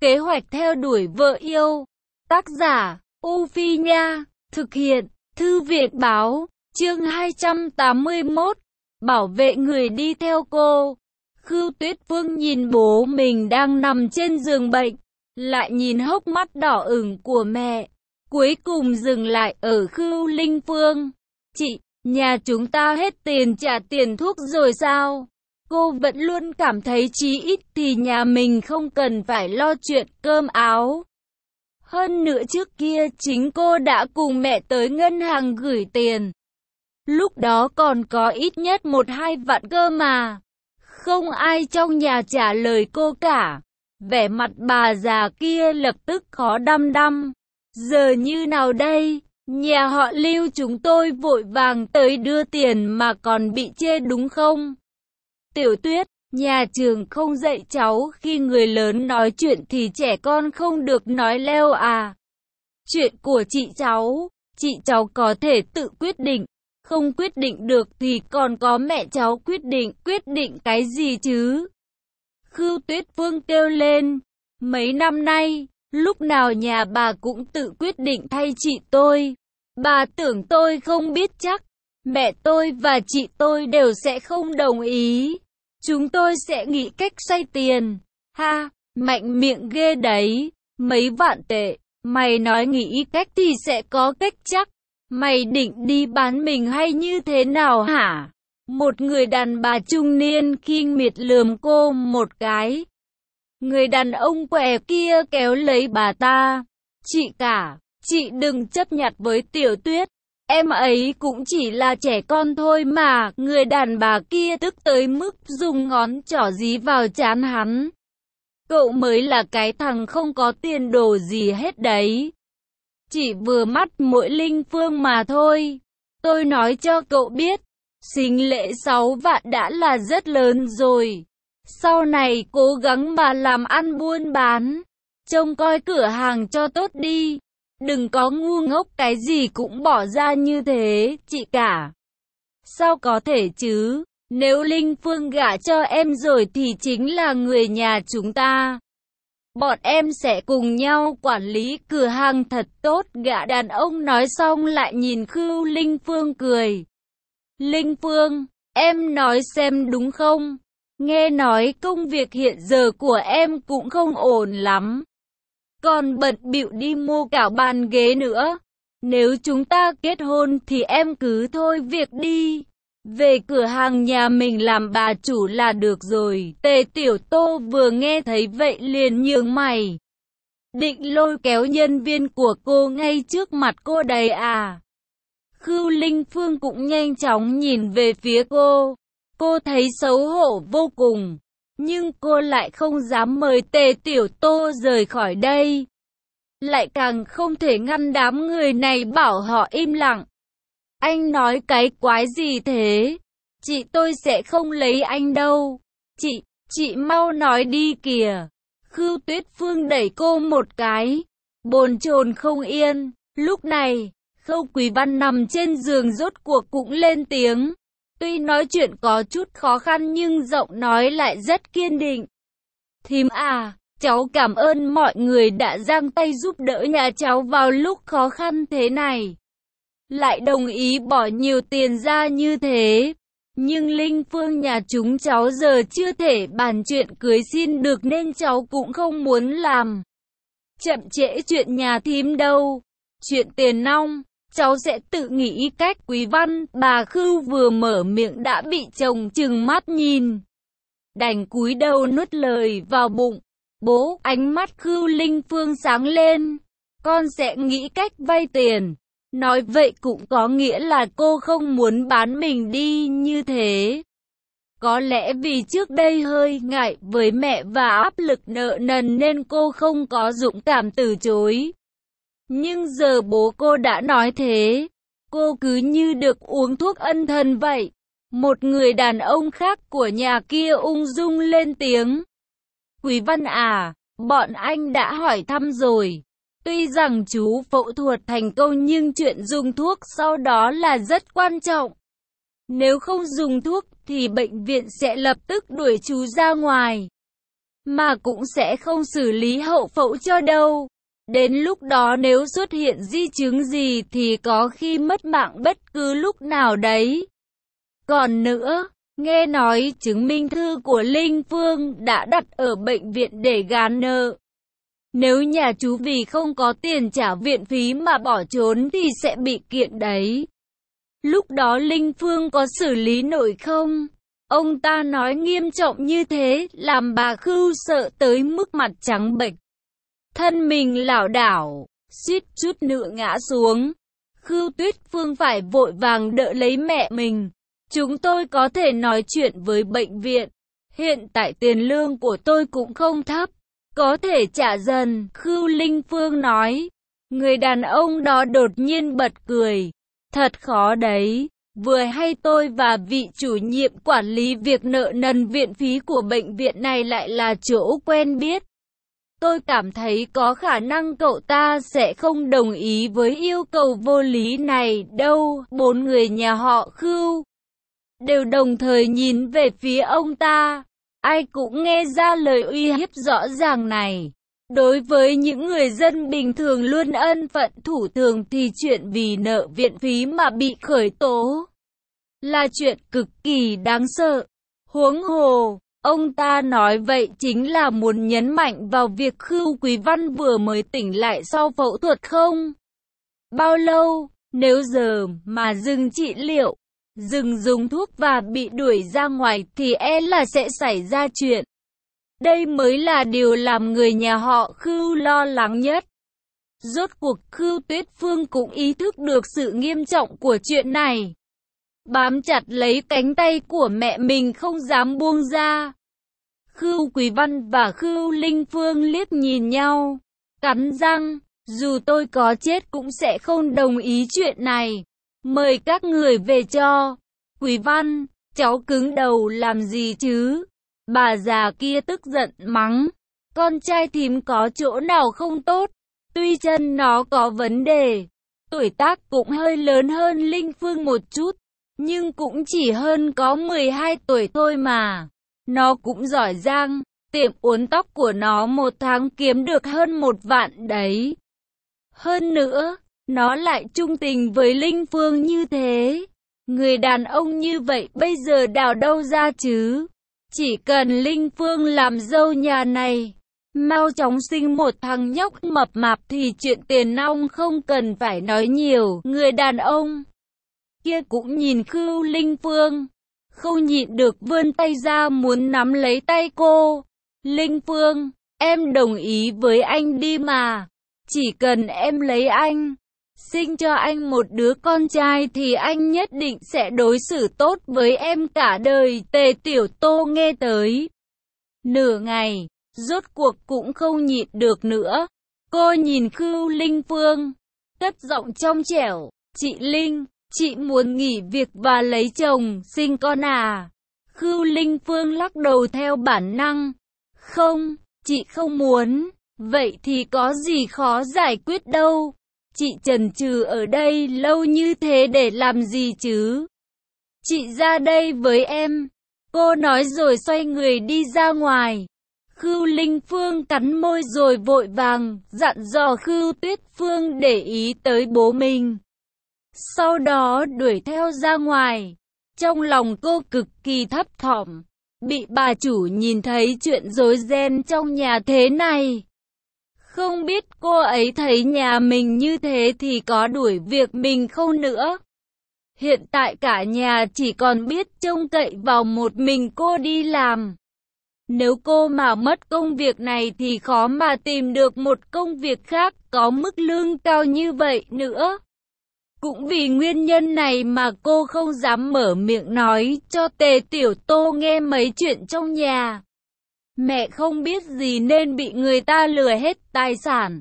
Kế hoạch theo đuổi vợ yêu. Tác giả, U Phi Nha. Thực hiện, Thư viện Báo. Chương 281. Bảo vệ người đi theo cô. Khưu Tuyết Phương nhìn bố mình đang nằm trên giường bệnh, lại nhìn hốc mắt đỏ ửng của mẹ, cuối cùng dừng lại ở Khưu Linh Phương. Chị, nhà chúng ta hết tiền trả tiền thuốc rồi sao? Cô vẫn luôn cảm thấy chí ít thì nhà mình không cần phải lo chuyện cơm áo. Hơn nữa trước kia chính cô đã cùng mẹ tới ngân hàng gửi tiền. Lúc đó còn có ít nhất 1-2 vạn cơ mà. Không ai trong nhà trả lời cô cả. Vẻ mặt bà già kia lập tức khó đăm đăm. Giờ như nào đây? Nhà họ Lưu chúng tôi vội vàng tới đưa tiền mà còn bị chê đúng không? Tiểu Tuyết, nhà trường không dạy cháu khi người lớn nói chuyện thì trẻ con không được nói leo à? Chuyện của chị cháu có thể tự quyết định. Không quyết định được thì còn có mẹ cháu quyết định cái gì chứ? Khưu Tuyết Phương kêu lên. Mấy năm nay, lúc nào nhà bà cũng tự quyết định thay chị tôi. Bà tưởng tôi không biết chắc. Mẹ tôi và chị tôi đều sẽ không đồng ý. Chúng tôi sẽ nghĩ cách xoay tiền. Ha, mạnh miệng ghê đấy. Mấy vạn tệ. Mày nói nghĩ cách thì sẽ có cách chắc. Mày định đi bán mình hay như thế nào hả? Một người đàn bà trung niên khinh miệt lườm cô một cái. Người đàn ông què kia kéo lấy bà ta. Chị cả, chị đừng chấp nhặt với Tiểu Tuyết. Em ấy cũng chỉ là trẻ con thôi mà. Người đàn bà kia tức tới mức dùng ngón trỏ dí vào trán hắn. Cậu mới là cái thằng không có tiền đồ gì hết đấy. Chỉ vừa mắt mỗi Linh Phương mà thôi. Tôi nói cho cậu biết, sinh lễ 6 vạn đã là rất lớn rồi. Sau này cố gắng mà làm ăn buôn bán, trông coi cửa hàng cho tốt đi. Đừng có ngu ngốc cái gì cũng bỏ ra như thế, chị cả. Sao có thể chứ? Nếu Linh Phương gả cho em rồi thì chính là người nhà chúng ta. Bọn em sẽ cùng nhau quản lý cửa hàng thật tốt. Gã đàn ông nói xong lại nhìn Khưu Linh Phương cười. Linh Phương, em nói xem đúng không? Nghe nói công việc hiện giờ của em cũng không ổn lắm. Còn bận bịu đi mua cả bàn ghế nữa. Nếu chúng ta kết hôn thì em cứ thôi việc đi. Về cửa hàng nhà mình làm bà chủ là được rồi. Tề Tiểu Tô vừa nghe thấy vậy liền nhướng mày. Định lôi kéo nhân viên của cô ngay trước mặt cô đấy à? Khưu Linh Phương cũng nhanh chóng nhìn về phía cô. Cô thấy xấu hổ vô cùng. Nhưng cô lại không dám mời Tề Tiểu Tô rời khỏi đây. Lại càng không thể ngăn đám người này bảo họ im lặng. Anh nói cái quái gì thế? Chị tôi sẽ không lấy anh đâu. Chị mau nói đi kìa. Khưu Tuyết Phương đẩy cô một cái. Bồn chồn không yên. Lúc này, Khâu Quý Văn nằm trên giường rốt cuộc cũng lên tiếng. Tuy nói chuyện có chút khó khăn nhưng giọng nói lại rất kiên định. Thím à, cháu cảm ơn mọi người đã giang tay giúp đỡ nhà cháu vào lúc khó khăn thế này. Lại đồng ý bỏ nhiều tiền ra như thế. Nhưng Linh Phương nhà chúng cháu giờ chưa thể bàn chuyện cưới xin được nên cháu cũng không muốn làm chậm trễ chuyện nhà thím đâu. Chuyện tiền nong, cháu sẽ tự nghĩ cách. Quý Văn, bà Khưu vừa mở miệng đã bị chồng trừng mắt nhìn. Đành cúi đầu nuốt lời vào bụng. Bố, ánh mắt Khưu Linh Phương sáng lên. Con sẽ nghĩ cách vay tiền. Nói vậy cũng có nghĩa là cô không muốn bán mình đi như thế. Có lẽ vì trước đây hơi ngại với mẹ và áp lực nợ nần nên cô không có dũng cảm từ chối. Nhưng giờ bố cô đã nói thế, cô cứ như được uống thuốc ân thần vậy. Một người đàn ông khác của nhà kia ung dung lên tiếng. Quý Văn à, bọn anh đã hỏi thăm rồi. Tuy rằng chú phẫu thuật thành công nhưng chuyện dùng thuốc sau đó là rất quan trọng. Nếu không dùng thuốc thì bệnh viện sẽ lập tức đuổi chú ra ngoài. mà cũng sẽ không xử lý hậu phẫu cho đâu. Đến lúc đó nếu xuất hiện di chứng gì thì có khi mất mạng bất cứ lúc nào đấy. Còn nữa, nghe nói chứng minh thư của Linh Phương đã đặt ở bệnh viện để gán nợ. Nếu nhà chú vì không có tiền trả viện phí mà bỏ trốn thì sẽ bị kiện đấy. Lúc đó Linh Phương có xử lý nổi không? Ông ta nói nghiêm trọng như thế, làm bà Khưu sợ tới mức mặt trắng bệch. Thân mình lảo đảo, suýt chút nữa ngã xuống. Khưu Tuyết Phương phải vội vàng đỡ lấy mẹ mình. Chúng tôi có thể nói chuyện với bệnh viện. Hiện tại tiền lương của tôi cũng không thấp, có thể trả dần, Khưu Linh Phương nói. Người đàn ông đó đột nhiên bật cười. Thật khó đấy, vừa hay tôi và vị chủ nhiệm quản lý việc nợ nần viện phí của bệnh viện này lại là chỗ quen biết. Tôi cảm thấy có khả năng cậu ta sẽ không đồng ý với yêu cầu vô lý này đâu. Bốn người nhà họ Khưu đều đồng thời nhìn về phía ông ta. Ai cũng nghe ra lời uy hiếp rõ ràng này. Đối với những người dân bình thường luôn ân phận thủ thường thì chuyện vì nợ viện phí mà bị khởi tố là chuyện cực kỳ đáng sợ. Huống hồ, ông ta nói vậy chính là muốn nhấn mạnh vào việc Khưu Quý Văn vừa mới tỉnh lại sau phẫu thuật không bao lâu. Nếu giờ mà dừng trị liệu, dừng dùng thuốc và bị đuổi ra ngoài thì e là sẽ xảy ra chuyện. Đây mới là điều làm người nhà họ Khưu lo lắng nhất. Rốt cuộc Khưu Tuyết Phương cũng ý thức được sự nghiêm trọng của chuyện này. Bám chặt lấy cánh tay của mẹ mình không dám buông ra. Khưu Quý Văn và Khưu Linh Phương liếc nhìn nhau, cắn răng, dù tôi có chết cũng sẽ không đồng ý chuyện này. Mời các người về cho. Quý Văn, cháu cứng đầu làm gì chứ? Bà già kia tức giận mắng. Con trai thím có chỗ nào không tốt? Tuy chân nó có vấn đề, tuổi tác cũng hơi lớn hơn Linh Phương một chút, nhưng cũng chỉ hơn có 12 tuổi thôi mà. Nó cũng giỏi giang, tiệm uốn tóc của nó một tháng kiếm được hơn 1 vạn đấy. Hơn nữa, nó lại trung tình với Linh Phương như thế. Người đàn ông như vậy bây giờ đào đâu ra chứ? Chỉ cần Linh Phương làm dâu nhà này, mau chóng sinh một thằng nhóc mập mạp thì chuyện tiền nong không cần phải nói nhiều. Người đàn ông kia cũng nhìn Khưu Linh Phương, không nhịn được vươn tay ra muốn nắm lấy tay cô. Linh Phương, em đồng ý với anh đi mà. Chỉ cần em lấy anh, sinh cho anh một đứa con trai thì anh nhất định sẽ đối xử tốt với em cả đời. Tề Tiểu Tô nghe tới nửa ngày, rốt cuộc cũng không nhịn được nữa. Cô nhìn Khưu Linh Phương, cất giọng trong trẻo, chị Linh, chị muốn nghỉ việc và lấy chồng, sinh con à? Khưu Linh Phương lắc đầu theo bản năng. Không, chị không muốn. Vậy thì có gì khó giải quyết đâu. Chị chần chừ ở đây lâu như thế để làm gì chứ? Chị ra đây với em. Cô nói rồi xoay người đi ra ngoài. Khưu Linh Phương cắn môi rồi vội vàng dặn dò Khưu Tuyết Phương để ý tới bố mình. Sau đó đuổi theo ra ngoài. Trong lòng cô cực kỳ thấp thỏm, bị bà chủ nhìn thấy chuyện rối ren trong nhà thế này. Không biết cô ấy thấy nhà mình như thế thì có đuổi việc mình không nữa. Hiện tại cả nhà chỉ còn biết trông cậy vào một mình cô đi làm. Nếu cô mà mất công việc này thì khó mà tìm được một công việc khác có mức lương cao như vậy nữa. Cũng vì nguyên nhân này mà cô không dám mở miệng nói cho Tề Tiểu Tô nghe mấy chuyện trong nhà. Mẹ không biết gì nên bị người ta lừa hết tài sản.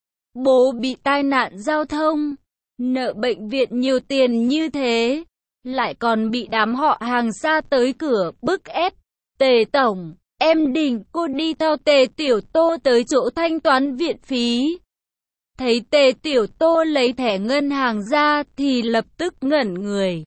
Bố bị tai nạn giao thông, nợ bệnh viện nhiều tiền như thế, lại còn bị đám họ hàng xa tới cửa bức ép. Tề Tổng, em định cô đi theo Tề Tiểu Tô tới chỗ thanh toán viện phí. Thấy Tề Tiểu Tô lấy thẻ ngân hàng ra thì lập tức ngẩn người.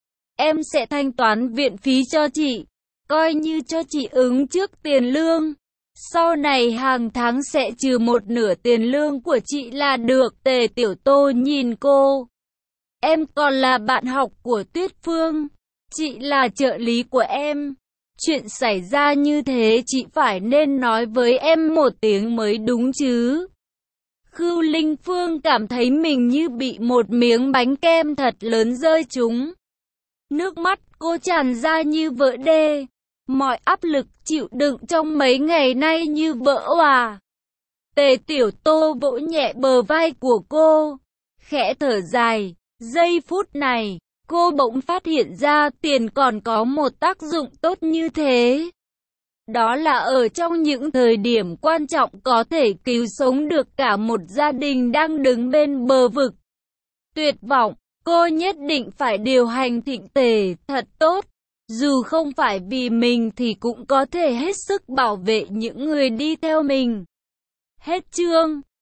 Em sẽ thanh toán viện phí cho chị, coi như cho chị ứng trước tiền lương. Sau này hàng tháng sẽ trừ một nửa tiền lương của chị là được. Tề Tiểu Tô nhìn cô. Em còn là bạn học của Tuyết Phương. Chị là trợ lý của em. Chuyện xảy ra như thế chị phải nên nói với em một tiếng mới đúng chứ. Khưu Linh Phương cảm thấy mình như bị một miếng bánh kem thật lớn rơi trúng. Nước mắt cô tràn ra như vỡ đê. Mọi áp lực chịu đựng trong mấy ngày nay như vỡ òa. Tề Tiểu Tô vỗ nhẹ bờ vai của cô, khẽ thở dài. Giây phút này, cô bỗng phát hiện ra tiền còn có một tác dụng tốt như thế. Đó là ở trong những thời điểm quan trọng có thể cứu sống được cả một gia đình đang đứng bên bờ vực. Tuyệt vọng, cô nhất định phải điều hành Thịnh Tề thật tốt. Dù không phải vì mình thì cũng có thể hết sức bảo vệ những người đi theo mình. Hết chương.